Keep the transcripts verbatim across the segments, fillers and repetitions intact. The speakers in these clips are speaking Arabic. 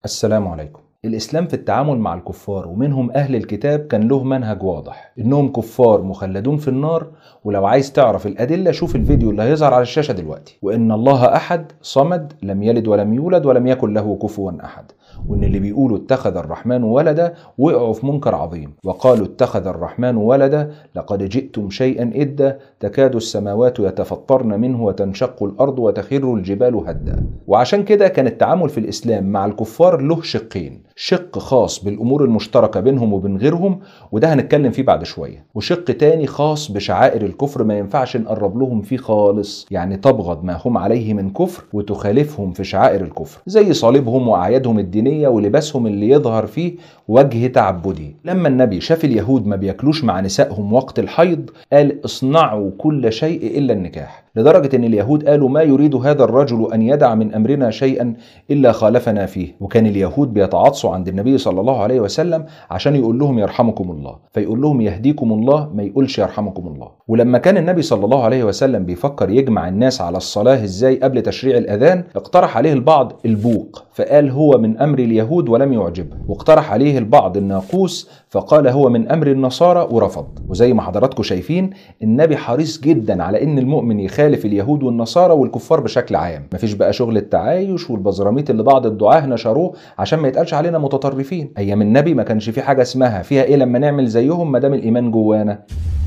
السلام عليكم. الإسلام في التعامل مع الكفار ومنهم أهل الكتاب كان له منهج واضح إنهم كفار مخلدون في النار، ولو عايز تعرف الأدلة شوف الفيديو اللي هيظهر على الشاشة دلوقتي. وإن الله أحد صمد لم يلد ولم يولد ولم يكن له كفوا أحد، وإن اللي بيقولوا اتخذ الرحمن ولدا وقعوا في منكر عظيم، وقالوا اتخذ الرحمن ولدا لقد جئتم شيئا إدا تكاد السماوات يتفطرن منه وتنشق الأرض وتخر الجبال هدا. وعشان كده كان التعامل في الإسلام مع الكفار له شقين، شق خاص بالأمور المشتركة بينهم وبين غيرهم وده هنتكلم فيه بعد شوية، وشق تاني خاص بشعائر الكفر ما ينفعش نقرب لهم فيه خالص، يعني تبغض ما هم عليه من كفر وتخالفهم في شعائر الكفر زي صليبهم وأعيادهم الدينية ولباسهم اللي يظهر فيه وجه تعبدي. لما النبي شاف اليهود ما بياكلوش مع نسائهم وقت الحيض قال اصنعوا كل شيء إلا النكاح، لدرجة ان اليهود قالوا ما يريد هذا الرجل ان يدع من امرنا شيئا الا خالفنا فيه. وكان اليهود بيتعاطسوا عند النبي صلى الله عليه وسلم عشان يقول لهم يرحمكم الله، فيقول لهم يهديكم الله، ما يقولش يرحمكم الله. ولما كان النبي صلى الله عليه وسلم بيفكر يجمع الناس على الصلاة ازاي قبل تشريع الاذان، اقترح عليه البعض البوق فقال هو من امر اليهود ولم يعجبه، واقترح عليه البعض الناقوس فقال هو من امر النصارى ورفض. وزي ما حضراتكم شايفين النبي حريص جدا على ان المؤمن يخالف اليهود والنصارى والكفار بشكل عام، مفيش بقى شغل التعايش والبزراميط اللي بعض الدعاه نشروه عشان ما يتقالش علينا متطرفين. ايام النبي ما كانش في حاجه اسمها فيها ايه لما نعمل زيهم ما دام الايمان جوانا.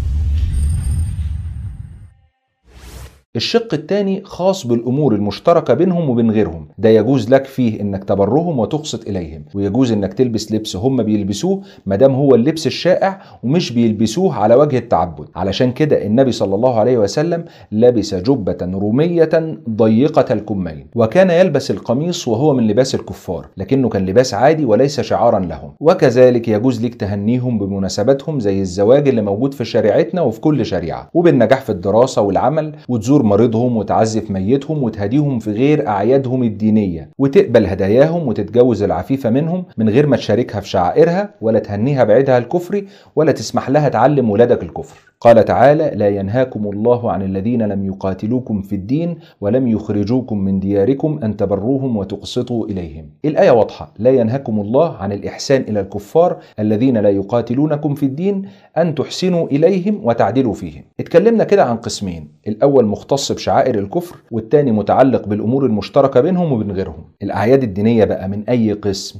الشق الثاني خاص بالأمور المشتركة بينهم وبين غيرهم، ده يجوز لك فيه إنك تبرهم وتقسط إليهم، ويجوز إنك تلبس لبس هم بيلبسوه مادام هو اللبس الشائع ومش بيلبسوه على وجه التعبد. علشان كده النبي صلى الله عليه وسلم لبس جبة رومية ضيقة الكمين، وكان يلبس القميص وهو من لباس الكفار لكنه كان لباس عادي وليس شعارا لهم. وكذلك يجوز لك تهنيهم بمناسباتهم زي الزواج اللي موجود في شريعتنا وفي كل شريعة، وبالنجاح في الدراسة والعمل، وتزور مريضهم وتعزف ميتهم وتهديهم في غير أعيادهم الدينية، وتقبل هداياهم وتتجوز العفيفة منهم من غير ما تشاركها في شعائرها ولا تهنيها بعيدها الكفري ولا تسمح لها تعلم ولادك الكفر. قال تعالى لا ينهاكم الله عن الذين لم يقاتلوكم في الدين ولم يخرجوكم من دياركم أن تبروهم وتقسطوا إليهم. الآية واضحة، لا ينهاكم الله عن الإحسان إلى الكفار الذين لا يقاتلونكم في الدين أن تحسنوا إليهم وتعدلوا فيهم. اتكلمنا كده عن قسمين، الأول مختص بشعائر الكفر والتاني متعلق بالأمور المشتركة بينهم وبين غيرهم. الأعياد الدينية بقى من أي قسم؟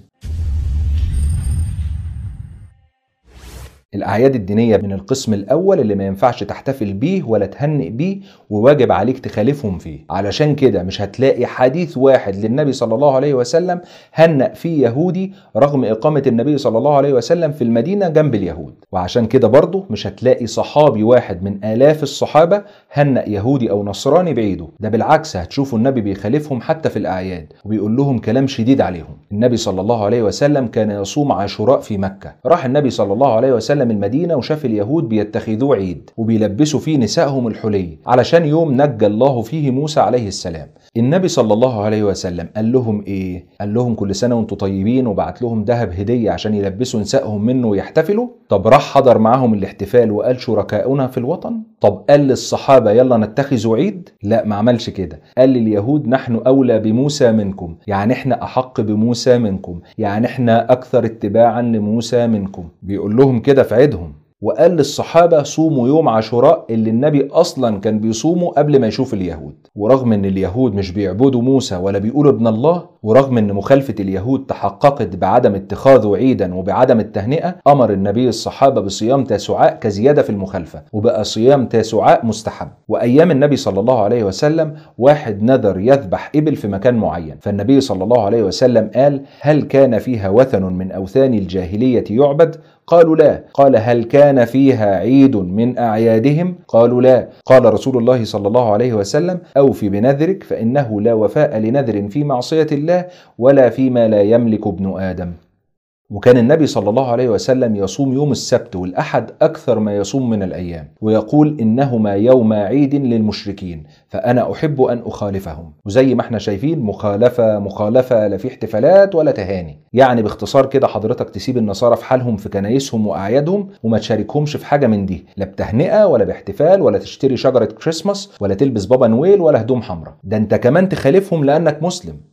الأعياد الدينية من القسم الأول اللي ما ينفعش تحتفل بيه ولا تهنئ بيه وواجب عليك تخالفهم فيه. علشان كده مش هتلاقي حديث واحد للنبي صلى الله عليه وسلم هنأ فيه يهودي رغم إقامة النبي صلى الله عليه وسلم في المدينة جنب اليهود. وعشان كده برضه مش هتلاقي صحابي واحد من آلاف الصحابة هنأ يهودي أو نصراني بعيده، ده بالعكس هتشوفوا النبي بيخالفهم حتى في الأعياد وبيقول لهم كلام شديد عليهم. النبي صلى الله عليه وسلم كان يصوم عاشوراء في مكة، راح النبي صلى الله عليه وسلم المدينة وشاف اليهود بيتخذوه عيد وبيلبسوا فيه نسائهم الحلي علشان يوم نجى الله فيه موسى عليه السلام. النبي صلى الله عليه وسلم قال لهم ايه؟ قال لهم كل سنة وانتم طيبين وبعت لهم ذهب هدية عشان يلبسوا نسائهم منه ويحتفلوا؟ طب راح حضر معاهم الاحتفال وقال شركاؤنا في الوطن؟ طب قال للصحابة يلا نتخذوا عيد؟ لا ما عملش كده، قال لليهود نحن أولى بموسى منكم، يعني احنا أحق بموسى منكم، يعني احنا أكثر اتباعا لموسى منكم، بيقول لهم كده في عيدهم. وقال للصحابة صوموا يوم عاشوراء اللي النبي أصلا كان بيصومه قبل ما يشوف اليهود. ورغم ان اليهود مش بيعبدوا موسى ولا بيقولوا ابن الله، ورغم ان مخالفة اليهود تحققت بعدم اتخاذه عيدا وبعدم التهنئة، أمر النبي الصحابة بصيام تاسوعاء كزيادة في المخالفة وبقى صيام تاسوعاء مستحب. وأيام النبي صلى الله عليه وسلم واحد نذر يذبح إبل في مكان معين، فالنبي صلى الله عليه وسلم قال هل كان فيها وثن من أوثان الجاهلية يعبد؟ قالوا لا. قال هل كان فيها عيد من أعيادهم؟ قالوا لا. قال رسول الله صلى الله عليه وسلم أوفي بنذرك فإنه لا وفاء لنذر في معصية الله ولا فيما لا يملك ابن آدم. وكان النبي صلى الله عليه وسلم يصوم يوم السبت والأحد أكثر ما يصوم من الأيام، ويقول إنهما يوم عيد للمشركين فأنا أحب أن أخالفهم. وزي ما احنا شايفين مخالفة مخالفة لا في احتفالات ولا تهاني. يعني باختصار كده حضرتك تسيب النصارى في حالهم في كنايسهم وأعيادهم وما تشاركهمش في حاجة من دي، لا بتهنئة ولا باحتفال ولا تشتري شجرة كريسماس ولا تلبس بابا نويل ولا هدوم حمراء. ده انت كمان تخالفهم لأنك مسلم.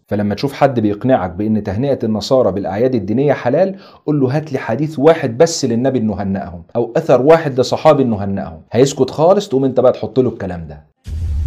فلما تشوف حد بيقنعك بان تهنئة النصارى بالاعياد الدينية حلال، قول له هات لي حديث واحد بس للنبي انه هنأهم، او اثر واحد لصحابي انه هنأهم. هيسكت خالص، تقوم انت بقى تحط له الكلام ده.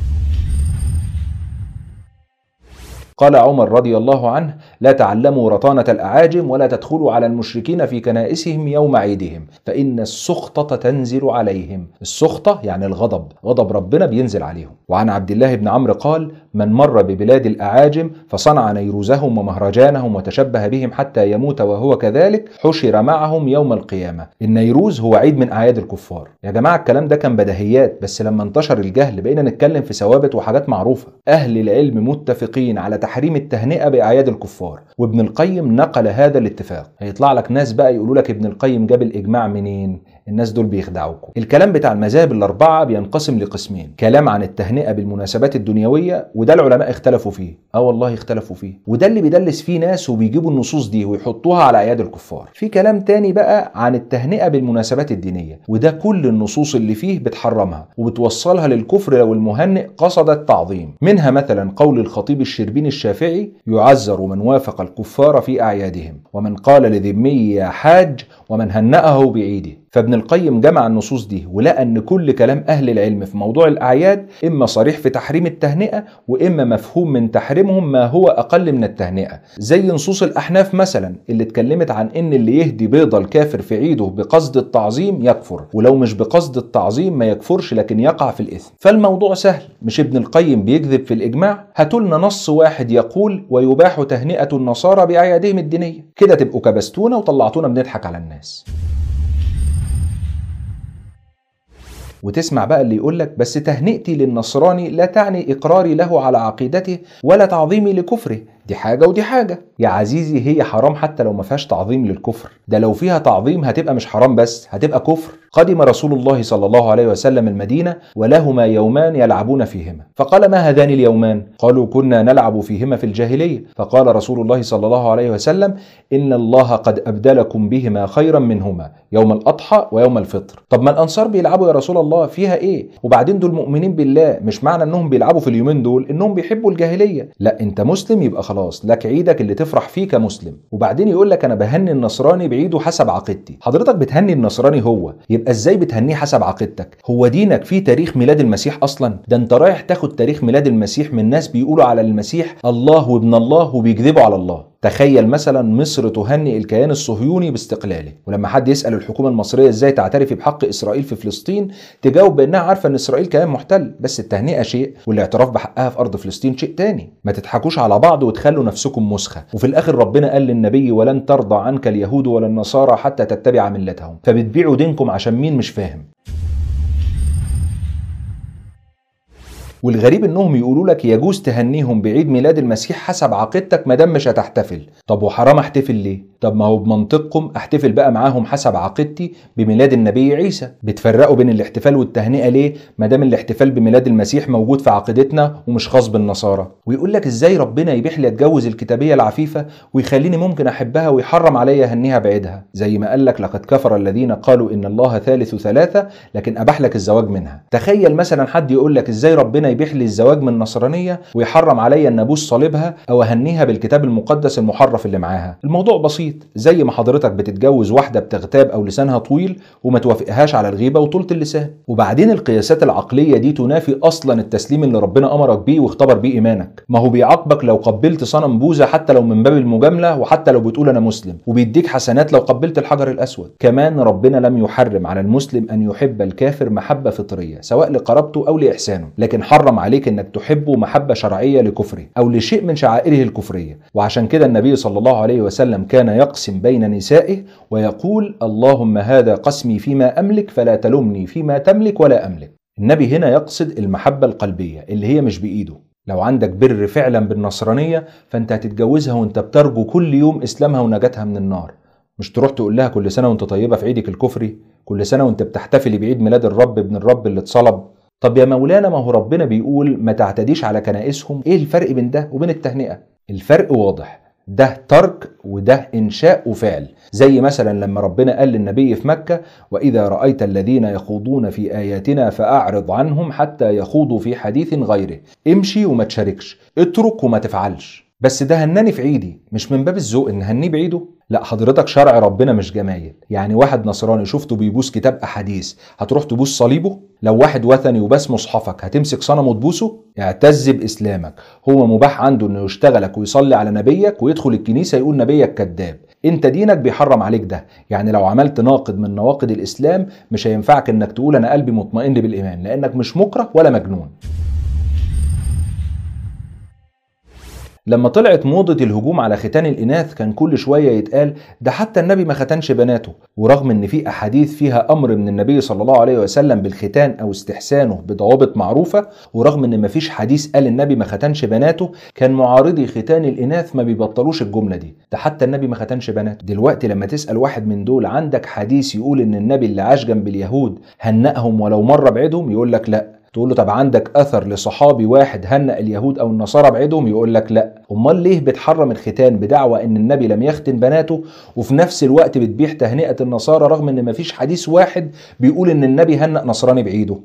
قال عمر رضي الله عنه: لا تعلموا رطانة الأعاجم ولا تدخلوا على المشركين في كنائسهم يوم عيدهم فإن السخطة تنزل عليهم. السخطة يعني الغضب، غضب ربنا بينزل عليهم. وعن عبد الله بن عمرو قال: من مر ببلاد الأعاجم فصنع نيروزهم ومهرجانهم وتشبه بهم حتى يموت وهو كذلك حشر معهم يوم القيامة. النيروز هو عيد من أعياد الكفار. يا جماعة الكلام ده كان بديهيات، بس لما انتشر الجهل بقينا نتكلم في ثوابت وحاجات معروفة. أهل العلم متفقين على تحريم التهنئة بأعياد الكفار، وابن القيم نقل هذا الاتفاق. هيطلع لك ناس بقى يقولوا لك ابن القيم جاب الإجماع منين؟ الناس دول بيخدعوكم. الكلام بتاع المذاهب الأربعة بينقسم لقسمين: كلام عن التهنئة بالمناسبات الدنيوية، وده العلماء اختلفوا فيه. اه والله اختلفوا فيه، وده اللي بيدلس فيه ناس وبيجيبوا النصوص دي ويحطوها على أعياد الكفار. في كلام تاني بقى عن التهنئة بالمناسبات الدينية، وده كل النصوص اللي فيه بتحرمها وبتوصلها للكفر لو المهنئ قصد التعظيم. منها مثلا قول الخطيب الشربيني الشافعي: يعذر من وافق الكفار في أعيادهم، ومن قال لذمي يا حاج، ومن هنأه بعيده. فابن القيم جمع النصوص دي ولقى ان كل كلام اهل العلم في موضوع الاعياد اما صريح في تحريم التهنئه، واما مفهوم من تحريمهم ما هو اقل من التهنئه، زي نصوص الاحناف مثلا اللي اتكلمت عن ان اللي يهدي بيضه الكافر في عيده بقصد التعظيم يكفر، ولو مش بقصد التعظيم ما يكفرش لكن يقع في الاثم. فالموضوع سهل، مش ابن القيم بيكذب في الاجماع. هاتولنا نص واحد يقول ويباح تهنئه النصارى باعيادهم الدينيه، كده تبقوا كبستونا وطلعتونا بنضحك على الناس. وتسمع بقى اللي يقولك بس تهنئتي للنصراني لا تعني إقراري له على عقيدته ولا تعظيمي لكفره. دي حاجة ودي حاجة يا عزيزي، هي حرام حتى لو ما فيهاش تعظيم للكفر، ده لو فيها تعظيم هتبقى مش حرام بس هتبقى كفر. قدم رسول الله صلى الله عليه وسلم المدينة ولهما يومان يلعبون فيهما، فقال: ما هذان اليومان؟ قالوا: كنا نلعب فيهما في الجاهلية. فقال رسول الله صلى الله عليه وسلم: إن الله قد أبدلكم بهما خيرا منهما يوم الأضحى ويوم الفطر. طب ما الأنصار بيلعبوا يا رسول الله، فيها إيه؟ وبعدين دول مؤمنين بالله، مش معنى أنهم بيلعبوا في اليومين دول أنهم بيحبوا الجاهلية. لا، أنت مسلم يبقى خلاص لك عيدك اللي تفرح فيه كمسلم. وبعدين يقول لك أنا بهني النصراني بعيده حسب عقيدتي. حضرتك بتهني النصراني هو، يبقى ازاي بتهنيه حسب عقيدتك؟ هو دينك فيه تاريخ ميلاد المسيح اصلا؟ ده انت رايح تاخد تاريخ ميلاد المسيح من ناس بيقولوا على المسيح الله وابن الله وبيكذبوا على الله. تخيل مثلا مصر تهنئ الكيان الصهيوني باستقلاله، ولما حد يسأل الحكومة المصرية ازاي تعترف بحق اسرائيل في فلسطين تجاوب بانها عارفة ان اسرائيل كيان محتل، بس التهنئة شيء والاعتراف بحقها في ارض فلسطين شيء تاني. ما تضحكوش على بعض وتخلوا نفسكم مسخة. وفي الاخر ربنا قال للنبي: ولن ترضى عنك اليهود ولا النصارى حتى تتبع ملتهم. فبتبيعوا دينكم عشان مين؟ مش فاهم. والغريب انهم يقولوا لك يجوز تهنيهم بعيد ميلاد المسيح حسب عقيدتك ما دام مش هتحتفل. طب وحرام احتفل ليه؟ طب ما هو بمنطقكم احتفل بقى معاهم حسب عقيدتي بميلاد النبي عيسى. بتفرقوا بين الاحتفال والتهنئه ليه ما دام الاحتفال بميلاد المسيح موجود في عقيدتنا ومش خاص بالنصارى؟ ويقول لك ازاي ربنا يبيح لي اتجوز الكتابيه العفيفه ويخليني ممكن احبها ويحرم عليا اهنيها بعيدها، زي ما قال لك: لقد كفر الذين قالوا ان الله ثالث ثلاثه لكن اباح لك الزواج منها. تخيل مثلا حد يقول لك ازاي ربنا يبيح لي الزواج من نصرانيه ويحرم عليا ان ابوس صليبها او اهنيها بالكتاب المقدس المحرف اللي معاها. الموضوع بسيط، زي ما حضرتك بتتجوز واحده بتغتاب او لسانها طويل وما توافقهاش على الغيبه وطولة اللسان. وبعدين القياسات العقليه دي تنافي اصلا التسليم اللي ربنا امرك بيه واختبر بيه ايمانك. ما هو بيعاقبك لو قبلت صنم بوذا حتى لو من باب المجامله وحتى لو بتقول انا مسلم، وبيديك حسنات لو قبلت الحجر الاسود. كمان ربنا لم يحرم على المسلم ان يحب الكافر محبه فطريه سواء لقرابته او لاحسانه، لكن حرم عليك انك تحبه محبه شرعيه لكفره او لشيء من شعائره الكفريه. وعشان كده النبي صلى الله عليه وسلم كان يقسم بين نسائه ويقول: اللهم هذا قسمي فيما املك فلا تلمني فيما تملك ولا املك. النبي هنا يقصد المحبه القلبيه اللي هي مش بايده. لو عندك بر فعلا بالنصرانيه فانت هتتجوزها وانت بترجو كل يوم اسلامها ونجاتها من النار، مش تروح تقول لها كل سنه وانت طيبه في عيدك الكفري، كل سنه وانت بتحتفلي بعيد ميلاد الرب ابن الرب اللي اتصلب. طب يا مولانا ما هو ربنا بيقول ما تعتديش على كنائسهم. ايه الفرق بين ده وبين التهنئه؟ الفرق واضح، ده ترك وده إنشاء وفعل. زي مثلا لما ربنا قال للنبي في مكة: وإذا رأيت الذين يخوضون في آياتنا فأعرض عنهم حتى يخوضوا في حديث غيره. امشي وما تشاركش، اترك وما تفعلش. بس ده هناني في عيدي، مش من باب الذوق ان هنيه بعيده؟ لا حضرتك، شرع ربنا مش جمايل. يعني واحد نصراني شفته بيبوس كتاب احاديث هتروح تبوس صليبه؟ لو واحد وثني وباس مصحفك هتمسك صنمه وتبوسه؟ اعتز باسلامك. هو مباح عنده انه يشتغلك ويصلي على نبيك ويدخل الكنيسه يقول نبيك كذاب. انت دينك بيحرم عليك ده. يعني لو عملت ناقض من نواقض الاسلام مش هينفعك انك تقول انا قلبي مطمئن بالايمان، لانك مش مكره ولا مجنون. لما طلعت موضة الهجوم على ختان الإناث كان كل شوية يتقال ده حتى النبي ما ختنش بناته، ورغم ان في أحاديث فيها أمر من النبي صلى الله عليه وسلم بالختان أو استحسانه بضوابط معروفة، ورغم ان ما فيش حديث قال النبي ما ختنش بناته، كان معارضي ختان الإناث ما بيبطلوش الجملة دي، ده حتى النبي ما ختنش بناته. دلوقتي لما تسأل واحد من دول عندك حديث يقول ان النبي اللي عاش جنب اليهود هنأهم ولو مرة بعيدهم؟ يقول لك لا. تقول له طب عندك اثر لصحابي واحد هنأ اليهود او النصارى بعيدهم؟ يقول لك لا. امال ليه بتحرم الختان بدعوى ان النبي لم يختن بناته، وفي نفس الوقت بتبيح تهنئة النصارى رغم ان مفيش حديث واحد بيقول ان النبي هنأ نصراني بعيده؟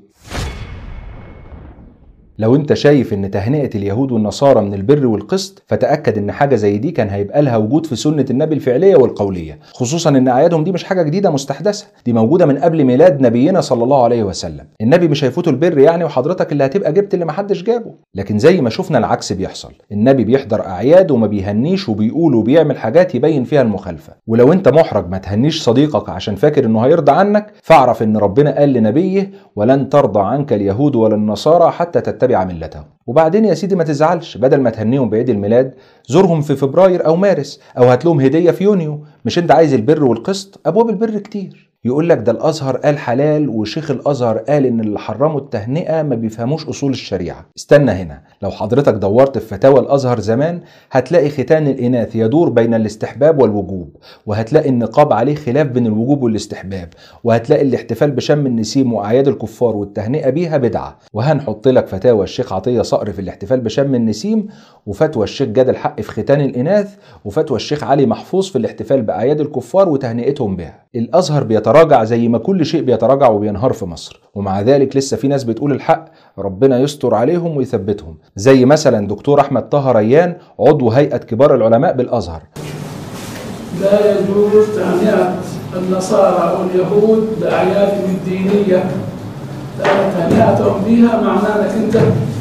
لو انت شايف ان تهنئة اليهود والنصارى من البر والقسط، فتأكد ان حاجة زي دي كان هيبقى لها وجود في سنة النبي الفعلية والقولية، خصوصا ان اعيادهم دي مش حاجة جديدة مستحدثة، دي موجودة من قبل ميلاد نبينا صلى الله عليه وسلم. النبي مش هيفوته البر يعني، وحضرتك اللي هتبقى جبت اللي محدش جابه. لكن زي ما شفنا العكس بيحصل، النبي بيحضر اعياد وما بيهنيش وبيقول وبيعمل حاجات يبين فيها المخالفة. ولو انت محرج ما تهنيش صديقك عشان فاكر انه هيرضى عنك، فاعرف ان ربنا قال لنبيه ولن ترضى عنك اليهود ولا النصارى حتى تتبع ملتهم. وبعدين يا سيدي ما تزعلش، بدل ما تهنيهم بعيد الميلاد زورهم في فبراير او مارس، او هات لهم هديه في يونيو. مش انت عايز البر والقسط؟ ابواب البر كتير. يقول لك ده الازهر قال حلال وشيخ الازهر قال ان اللي حرموا التهنئه ما بيفهموش اصول الشريعه. استنى هنا، لو حضرتك دورت في فتاوى الازهر زمان هتلاقي ختان الاناث يدور بين الاستحباب والوجوب، وهتلاقي النقاب عليه خلاف بين الوجوب والاستحباب، وهتلاقي الاحتفال بشم النسيم واعياد الكفار والتهنئه بيها بدعه. وهنحط لك فتاوى الشيخ عطيه صقر في الاحتفال بشم النسيم، وفتوى الشيخ جاد الحق في ختان الاناث، وفتوى الشيخ علي محفوظ في الاحتفال باعياد الكفار وتهنئتهم بها. الازهر بيتراجع زي ما كل شيء بيتراجع وبينهار في مصر، ومع ذلك لسه في ناس بتقول الحق، ربنا يستر عليهم ويثبتهم، زي مثلا دكتور احمد طه ريان عضو هيئة كبار العلماء بالازهر. لا يجوز تهنئة النصارى او اليهود باعيادهم الدينية، لأن تهنئتهم بها معناه انك انت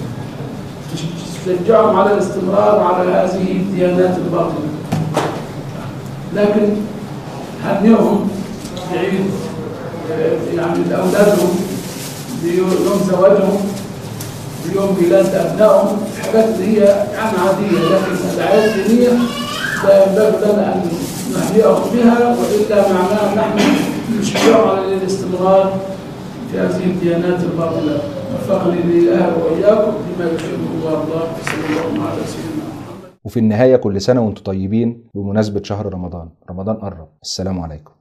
تشجعهم على الاستمرار على هذه الديانات الباطلة. لكن هنئهم بعيد يعني لأولادهم، بيوم زواجهم، بيوم ميلاد أبنائهم، الحاجات اللي هي يعني عادية. لكن الأعياد الدينية لا ينبغي لنا أن نهنئهم بها، وإلا معناه نحن نشجعهم على الاستمرار في هذه الديانات الباطلة. وفقني الله وإياكم بما يحبه ويرضاه، صلى الله على سيدنا محمد. وفي النهاية كل سنة وانتم طيبين بمناسبة شهر رمضان. رمضان قرب. السلام عليكم.